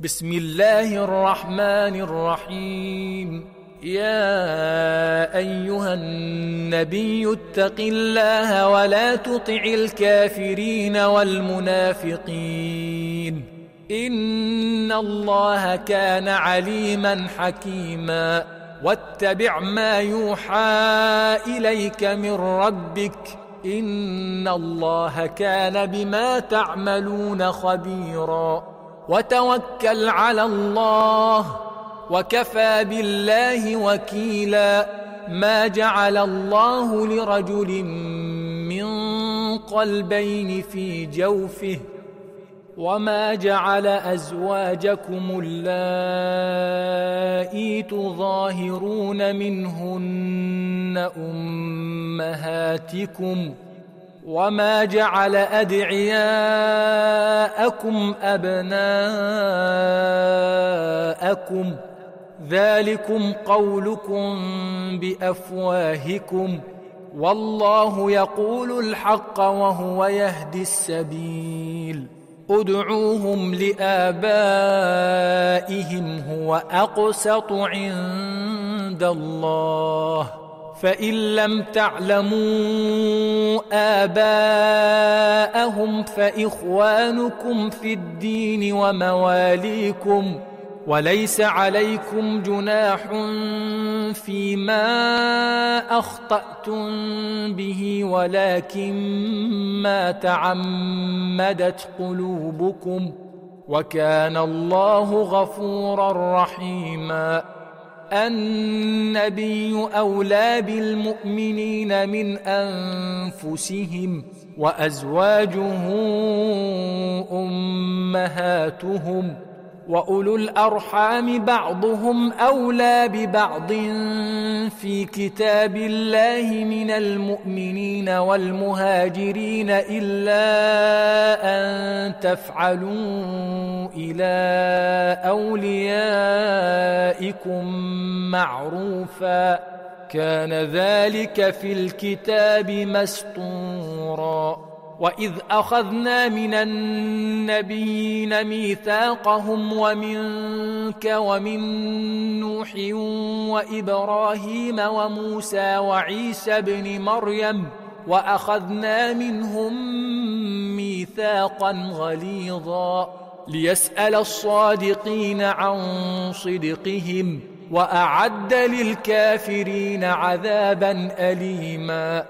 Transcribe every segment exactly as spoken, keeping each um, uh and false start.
بسم الله الرحمن الرحيم. يا أيها النبي اتق الله ولا تطع الكافرين والمنافقين إن الله كان عليما حكيما. واتبع ما يوحى إليك من ربك إن الله كان بما تعملون خبيرا. وتوكل على الله وكفى بالله وكيلا. ما جعل الله لرجل من قلبين في جوفه وما جعل أزواجكم اللائي تظاهرون منهن أمهاتكم وما جعل أدعياءكم أبناءكم ذلكم قولكم بأفواهكم والله يقول الحق وهو يهدي السبيل. ادعوهم لآبائهم هو أقسط عند الله فإن لم تعلموا آباءهم فإخوانكم في الدين ومواليكم وليس عليكم جناح فيما أخطأتم به ولكن ما تعمدت قلوبكم وكان الله غفورا رحيما. النبي أولى بالمؤمنين من أنفسهم وأزواجه أمهاتهم وأولو الأرحام بعضهم أولى ببعض في كتاب الله من المؤمنين والمهاجرين إلا أن تفعلوا إلى أوليائكم معروفا كان ذلك في الكتاب مسطورا. وإذ أخذنا من النبيين ميثاقهم ومنك ومن نوح وإبراهيم وموسى وعيسى ابن مريم وأخذنا منهم ميثاقا غليظا ليسأل الصادقين عن صدقهم وأعد للكافرين عذابا أليما.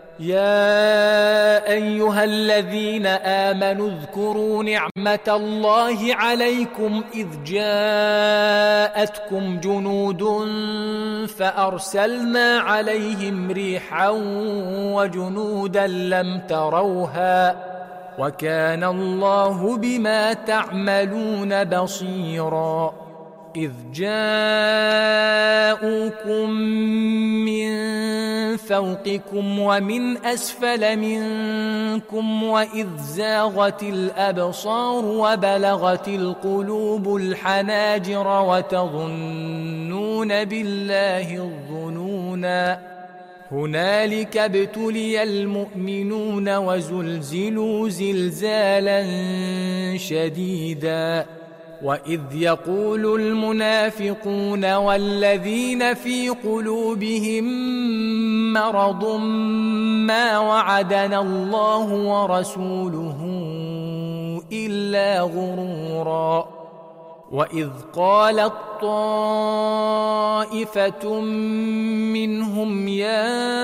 يا أيها الذين آمنوا اذكروا نعمة الله عليكم إذ جاءتكم جنود فأرسلنا عليهم ريحا وجنودا لم تروها وكان الله بما تعملون بصيرا. إذ جاءوكم من فوقكم ومن أسفل منكم وإذ زاغت الأبصار وبلغت القلوب الحناجر وتظنون بالله الظنونا هنالك ابتلي المؤمنون وزلزلوا زلزالا شديدا. وإذ يقول المنافقون والذين في قلوبهم مرض ما وعدنا الله ورسوله إلا غرورا. وإذ قالت طائفة منهم يا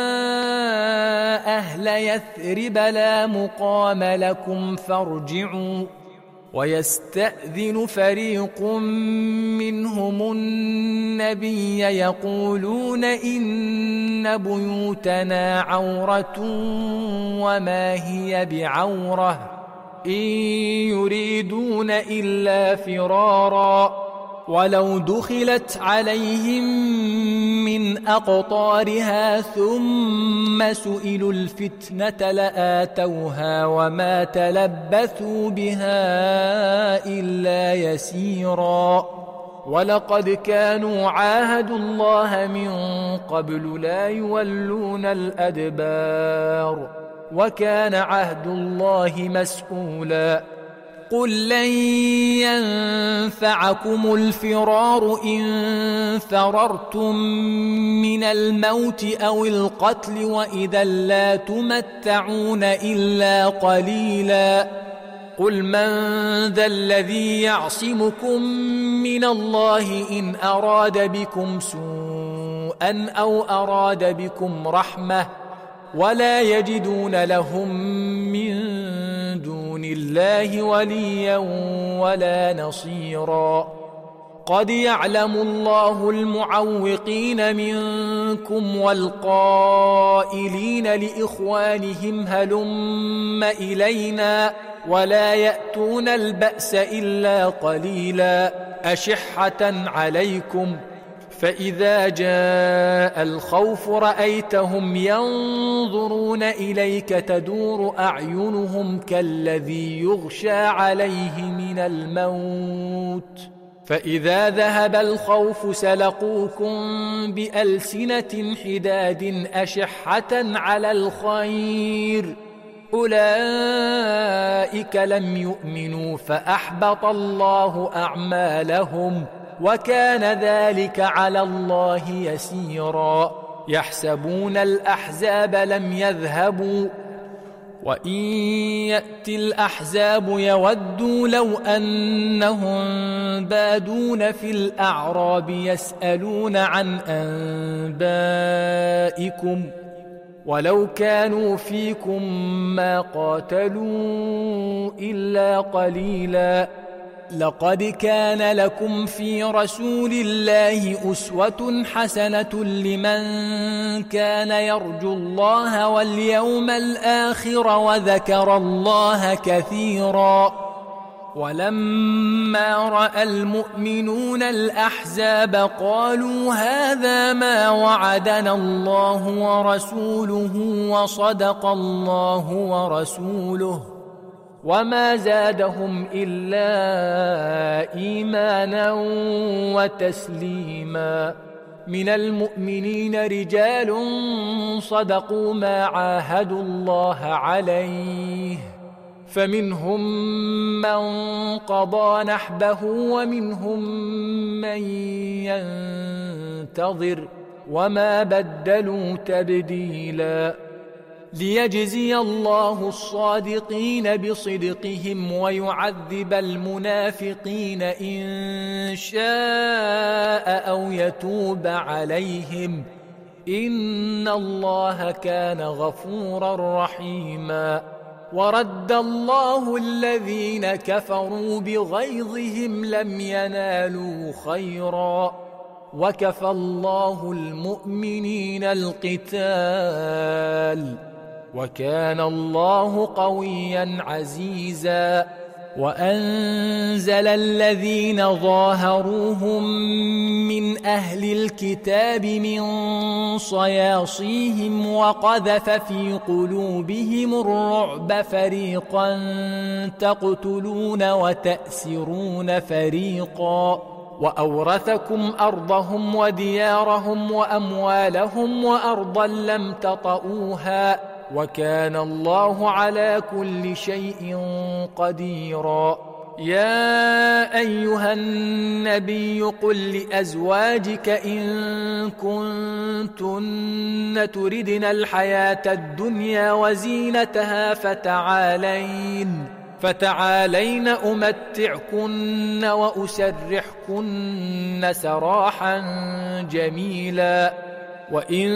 أهل يثرب لا مقام لكم فارجعوا ويستأذن فريق منهم النبي يقولون إن بيوتنا عورة وما هي بعورة إن يريدون إلا فرارا ولو دخلت عليهم من أقطارها ثم سئلوا الفتنة لآتوها وما تلبثوا بها إلا يسيرا. ولقد كانوا عاهدوا الله من قبل لا يولون الأدبار وكان عهد الله مسؤولا. قل لن ينفعكم الفرار إن فررتم من الموت أو القتل وإذا لا تمتعون إلا قليلا قل من ذا الذي يعصمكم من الله إن أراد بكم سوءا أو أراد بكم رحمة ولا يجدون لهم من دون الله وليا ولا نصيرا قد يعلم الله المعوقين منكم والقائلين لإخوانهم هلم إلينا ولا يأتون البأس إلا قليلا أشحة عليكم فإذا جاء الخوف رأيتهم ينظرون إليك تدور أعينهم كالذي يغشى عليه من الموت فإذا ذهب الخوف سلقوكم بألسنة حداد أشحة على الخير أولئك لم يؤمنوا فأحبط الله أعمالهم وكان ذلك على الله يسيرا يحسبون الأحزاب لم يذهبوا وإن يأتي الأحزاب يودوا لو أنهم بادون في الأعراب يسألون عن أنبائكم ولو كانوا فيكم ما قاتلوا إلا قليلا لقد كان لكم في رسول الله أسوة حسنة لمن كان يرجو الله واليوم الآخر وذكر الله كثيرا ولما رأى المؤمنون الأحزاب قالوا هذا ما وعدنا الله ورسوله وصدق الله ورسوله وما زادهم إلا إيمانا وتسليما من المؤمنين رجال صدقوا ما عاهدوا الله عليه فمنهم من قضى نحبه ومنهم من ينتظر وما بدلوا تبديلا ليجزي الله الصادقين بصدقهم ويعذب المنافقين إن شاء أو يتوب عليهم إن الله كان غفورا رحيما ورد الله الذين كفروا بغيظهم لم ينالوا خيرا وكفى الله المؤمنين القتال وكان الله قويا عزيزا وأنزل الذين ظاهروهم من أهل الكتاب من صياصيهم وقذف في قلوبهم الرعب فريقا تقتلون وتأسرون فريقا وأورثكم أرضهم وديارهم وأموالهم وأرضا لم تطئوها وكان الله على كل شيء قديرا يا أيها النبي قل لأزواجك إن كنتن تردن الحياة الدنيا وزينتها فتعالين فتعالين أمتعكن وأسرحكن سراحا جميلا وإن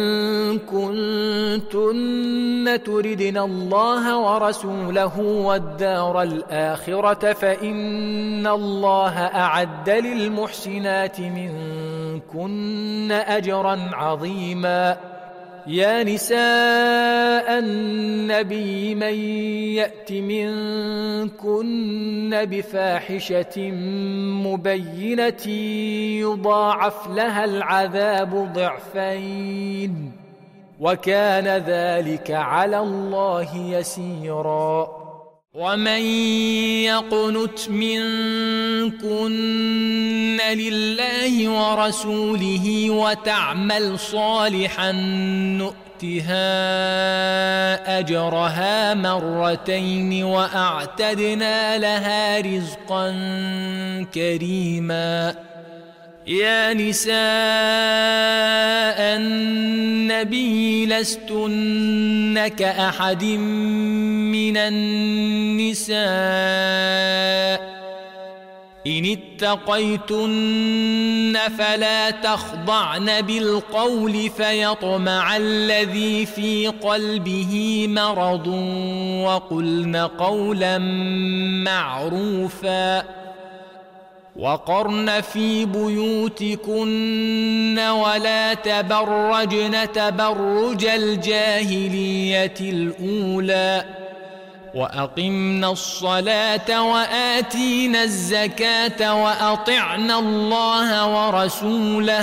كنتن تردن الله ورسوله والدار الآخرة فإن الله أعد للمحسنات منكن أجرا عظيما يا نساء النبي من يأت منكن بفاحشة مبينة يضاعف لها العذاب ضعفين وكان ذلك على الله يسيرا ومن يقنت منكن لله ورسوله وتعمل صالحا نؤتها أجرها مرتين وأعتدنا لها رزقا كريما. يا نساء النبي لستن كأحد من النساء إن اتقيتن فلا تخضعن بالقول فيطمع الذي في قلبه مرض وقلن قولا معروفا وقرن في بيوتكن ولا تبرجن تبرج الجاهلية الأولى وأقمنا الصلاة وآتينا الزكاة وأطعنا الله ورسوله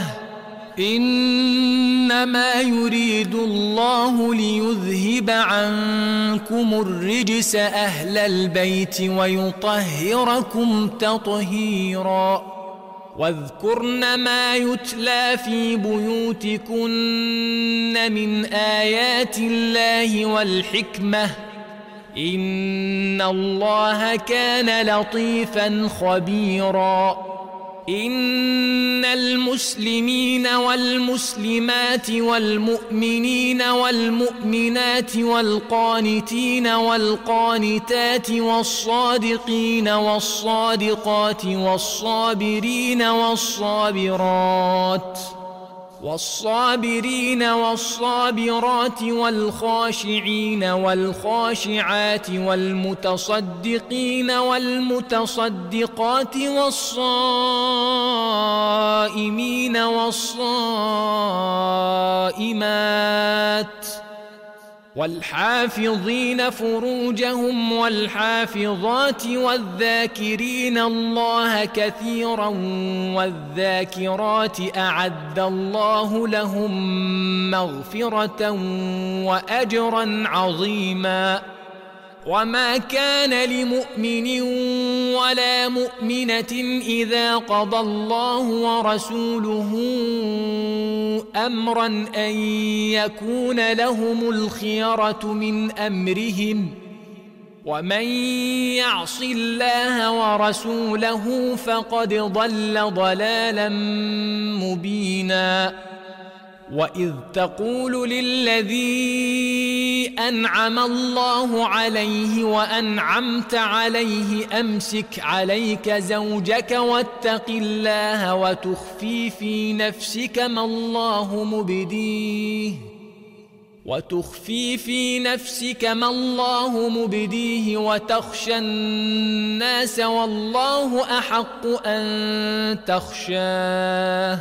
إنما يريد الله ليذهب عنكم الرجس أهل البيت ويطهركم تطهيرا. واذكرن ما يتلى في بيوتكن من آيات الله والحكمة إن الله كان لطيفا خبيرا. إن المسلمين والمسلمات والمؤمنين والمؤمنات والقانتين والقانتات والصادقين والصادقات والصابرين والصابرات والصابرين والصابرات والخاشعين والخاشعات والمتصدقين والمتصدقات والصائمين والصائمات والحافظين فروجهم والحافظات والذاكرين الله كثيرا والذاكرات أعد الله لهم مغفرة وأجرا عظيما. وما كان لمؤمن ولا مؤمنة إذا قضى الله ورسوله أمرا أن يكون لهم الخيرة من أمرهم ومن يعص الله ورسوله فقد ضل ضلالا مبينا. وإذ تقول للذي أنعم الله عليه وأنعمت عليه أمسك عليك زوجك واتق الله وتخفي في نفسك ما الله مبديه وتخفي في نفسك ما الله مبديه وتخشى الناس والله أحق أن تخشاه.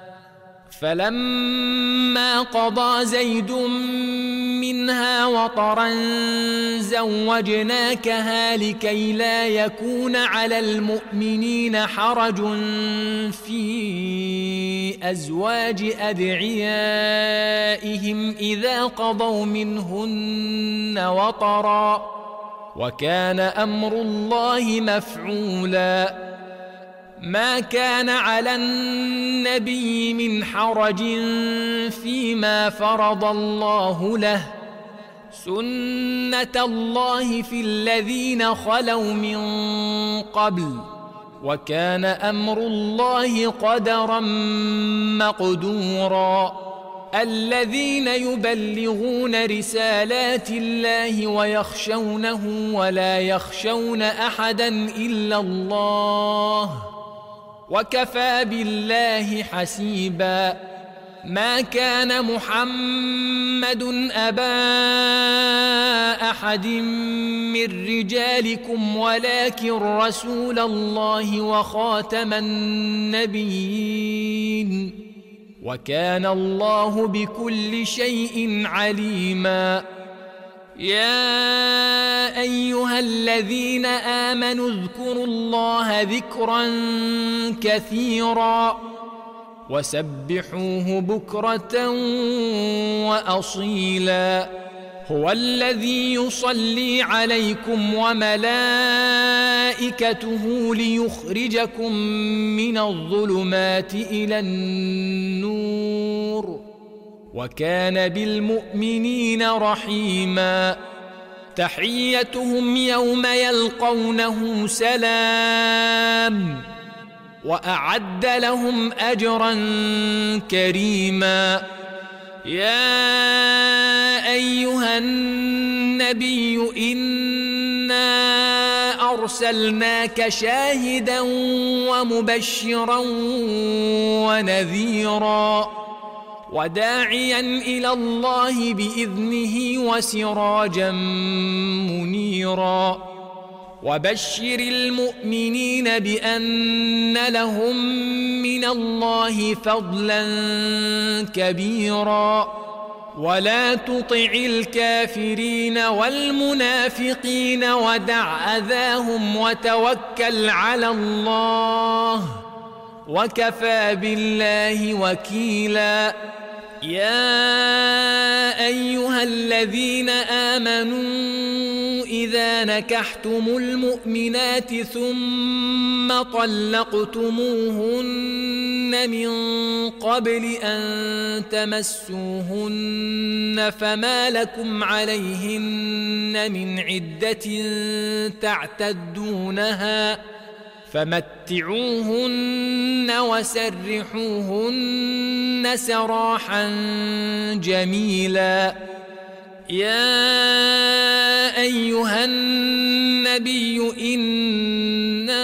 فلما قضى زيد منها وطرا زوجناكها لكي لا يكون على المؤمنين حرج في أزواج أدعيائهم إذا قضوا منهن وطرا وكان أمر الله مفعولا. ما كان على النبي من حرج فيما فرض الله له سنة الله في الذين خلوا من قبل وكان أمر الله قدرا مقدورا. الذين يبلغون رسالات الله ويخشونه ولا يخشون أحدا إلا الله وكفى بالله حسيبا. ما كان محمد أبا أحد من رجالكم ولكن رسول الله وخاتم النبيين وكان الله بكل شيء عليما. يا أيها الذين آمنوا اذكروا الله ذكرا كثيرا وسبحوه بكرة وأصيلا. هو الذي يصلي عليكم وملائكته ليخرجكم من الظلمات إلى النور وكان بالمؤمنين رحيما تحيتهم يوم يلقونه سلام وأعد لهم أجرا كريما يا أيها النبي إنا أرسلناك شاهدا ومبشرا ونذيرا وداعيا إلى الله بإذنه وسراجا منيرا وبشر المؤمنين بأن لهم من الله فضلا كبيرا ولا تطع الكافرين والمنافقين ودع أذاهم وتوكل على الله وكفى بالله وكيلا يا أيها الذين آمنوا إذا نكحتم المؤمنات ثم طلقتموهن من قبل أن تمسوهن فما لكم عليهن من عدة تعتدونها فمتعوهن وسرحوهن سراحا جميلا يا أيها النبي إنا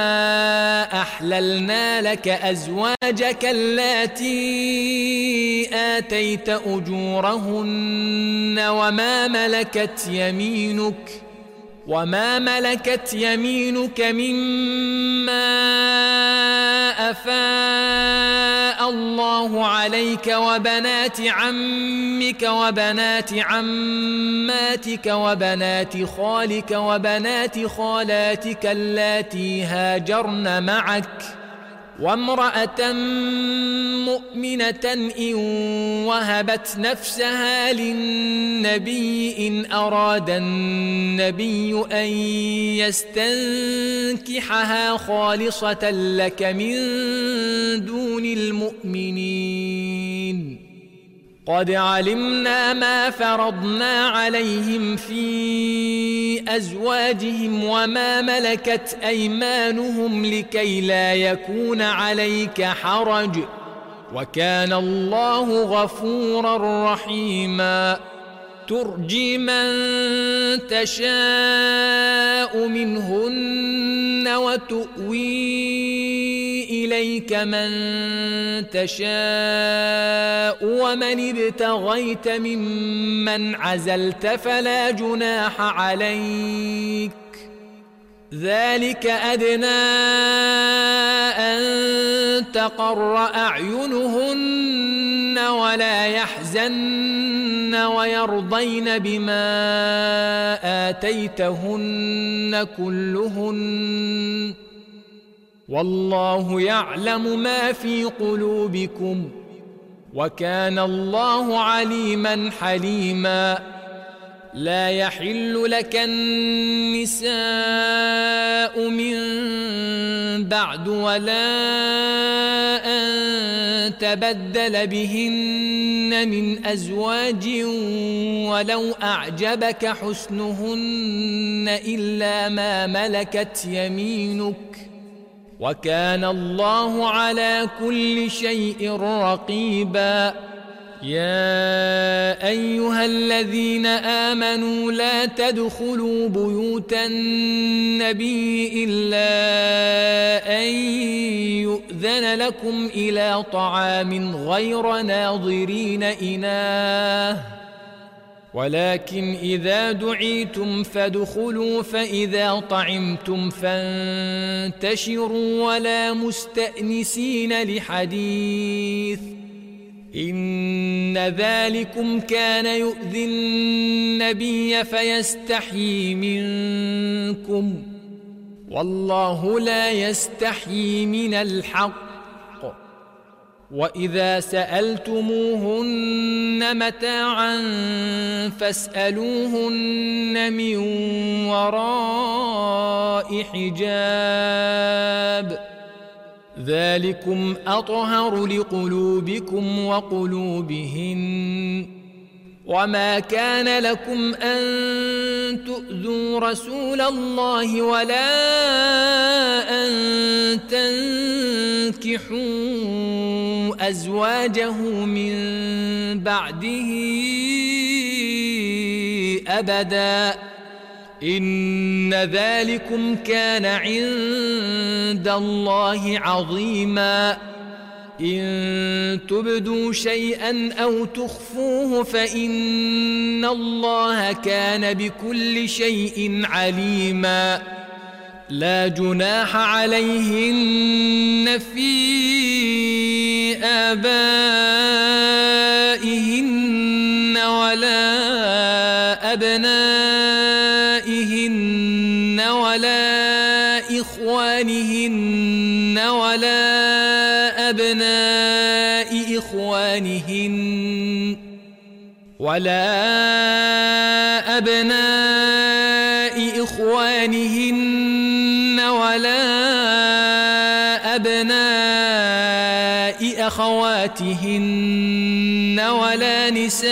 أحللنا لك أزواجك اللاتي آتيت أجورهن وما ملكت يمينك وما ملكت يمينك مما أفاء الله عليك وبنات عمك وبنات عماتك وبنات خالك وبنات خالاتك اللاتي هاجرن معك وامرأة مؤمنة إن وهبت نفسها للنبي إن أراد النبي أن يستنكحها خالصة لك من دون المؤمنين قد علمنا ما فرضنا عليهم في أزواجهم وما ملكت أيمانهم لكي لا يكون عليك حرج وكان الله غفورا رحيما ترجي من تشاء منهن وتؤوي إليك من تشاء ومن ابتغيت ممن عزلت فلا جناح عليك ذلك أدنى أن تقر أعينهن ولا يحزن ويرضين بما آتيتهن كلهن والله يعلم ما في قلوبكم وكان الله عليما حليما لا يحل لك النساء من بعد ولا أن تبدل بهن من أزواج ولو أعجبك حسنهن إلا ما ملكت يمينك وكان الله على كل شيء رقيبا يا أيها الذين آمنوا لا تدخلوا بيوت النبي إلا أن يؤذن لكم إلى طعام غير ناظرين إناه ولكن إذا دعيتم فادخلوا فإذا طعمتم فانتشروا ولا مستأنسين لحديث إن ذلكم كان يؤذي النبي فيستحيي منكم والله لا يستحيي من الحق وإذا سألتموهن متاعا فاسألوهن من وراء حجاب ذلكم أطهر لقلوبكم وقلوبهن وما كان لكم أن تؤذوا رسول الله ولا أن تنكحوا أزواجه من بعده أبدا إن ذلكم كان عند الله عظيما إن تبدوا شيئا أو تخفوه فإن الله كان بكل شيء عليما لا جناح عليهن في آبائهن ولا أبنائهن ولا إخوانهن ولا أبناء إخوانهن ولا أبناء إخوانهن ولا أبناء أخواتهن ولا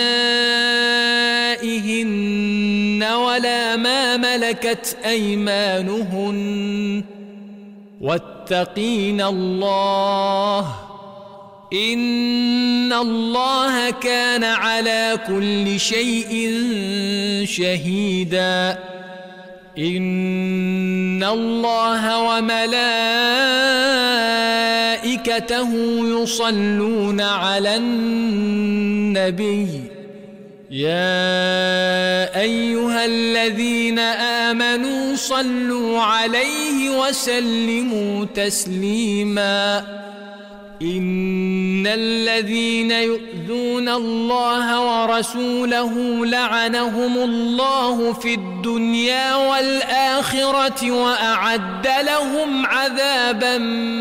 نسائهن ولا ما ملكت أيمانهن واتقين الله إن الله كان على كل شيء شهيدا إن الله وملائكته يصلون على النبي يا أيها الذين آمنوا صلوا عليه وسلموا تسليما إن الذين يؤذون الله ورسوله لعنهم الله في الدنيا والآخرة وأعد لهم عذابا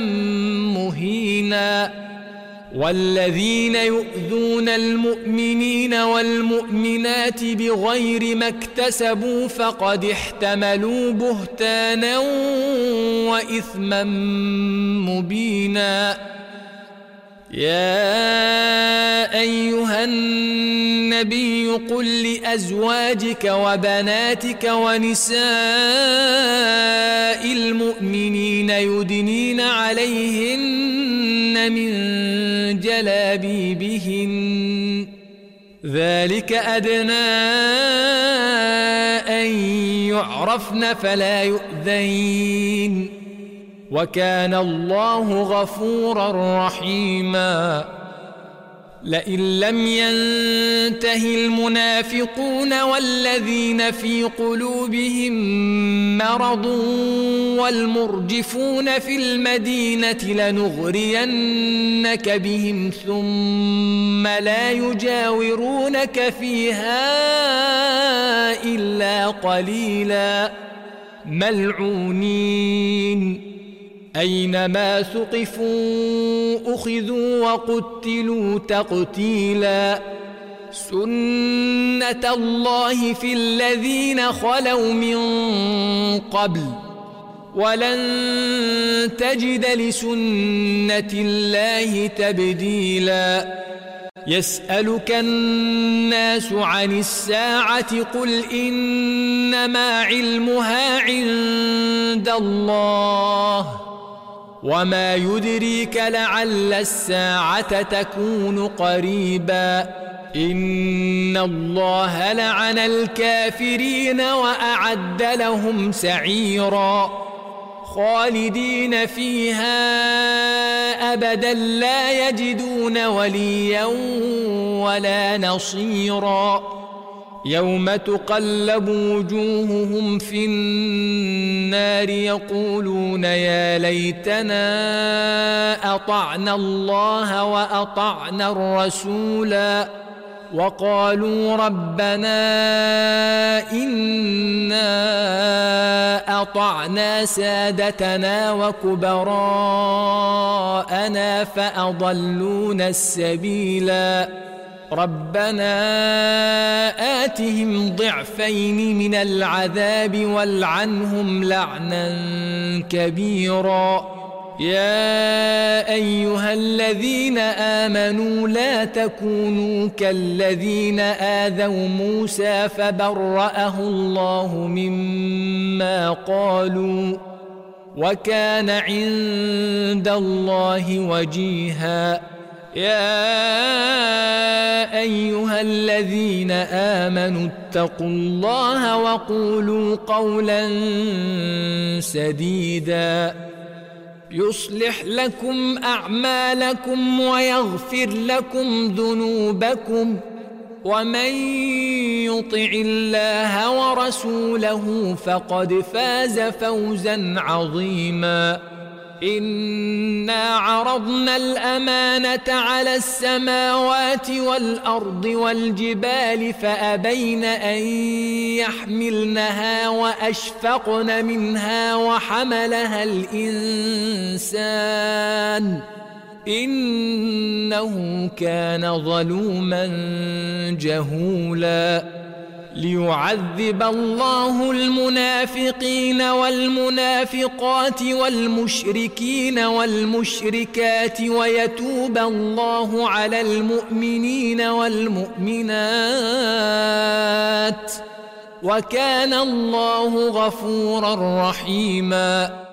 مهينا والذين يؤذون المؤمنين والمؤمنات بغير ما اكتسبوا فقد احتملوا بهتانا وإثما مبينا يا أيها النبي قل لأزواجك وبناتك ونساء المؤمنين يدنين عليهن من جلابيبهن ذلك أدنى أن يعرفن فلا يؤذين وكان الله غفورا رحيما لئن لم ينته المنافقون والذين في قلوبهم مرض والمرجفون في المدينة لنغرينك بهم ثم لا يجاورونك فيها إلا قليلا ملعونين أينما ثقفوا أخذوا وقتلوا تقتيلا سنة الله في الذين خلوا من قبل ولن تجد لسنة الله تبديلا يسألك الناس عن الساعة قل إنما علمها عند الله وما يدريك لعل الساعة تكون قريبا إن الله لعن الكافرين وأعد لهم سعيرا خالدين فيها أبدا لا يجدون وليا ولا نصيرا يوم تقلب وجوههم في النار يقولون يا ليتنا أطعنا الله وأطعنا الرسولا وقالوا ربنا إنا أطعنا سادتنا وكبراءنا وراءنا فأضلونا السبيلا ربنا آتهم ضعفين من العذاب والعنهم لعنا كبيرا يا أيها الذين آمنوا لا تكونوا كالذين آذوا موسى فبرأه الله مما قالوا وكان عند الله وجيها يا أيها الذين آمنوا اتقوا الله وقولوا قولا سديدا يصلح لكم أعمالكم ويغفر لكم ذنوبكم ومن يطع الله ورسوله فقد فاز فوزا عظيما إنا عرضنا الأمانة على السماوات والأرض والجبال فأبين أن يحملنها وأشفقن منها وحملها الإنسان إنه كان ظلوما جهولا ليعذب الله المنافقين والمنافقات والمشركين والمشركات ويتوب الله على المؤمنين والمؤمنات وكان الله غفورا رحيما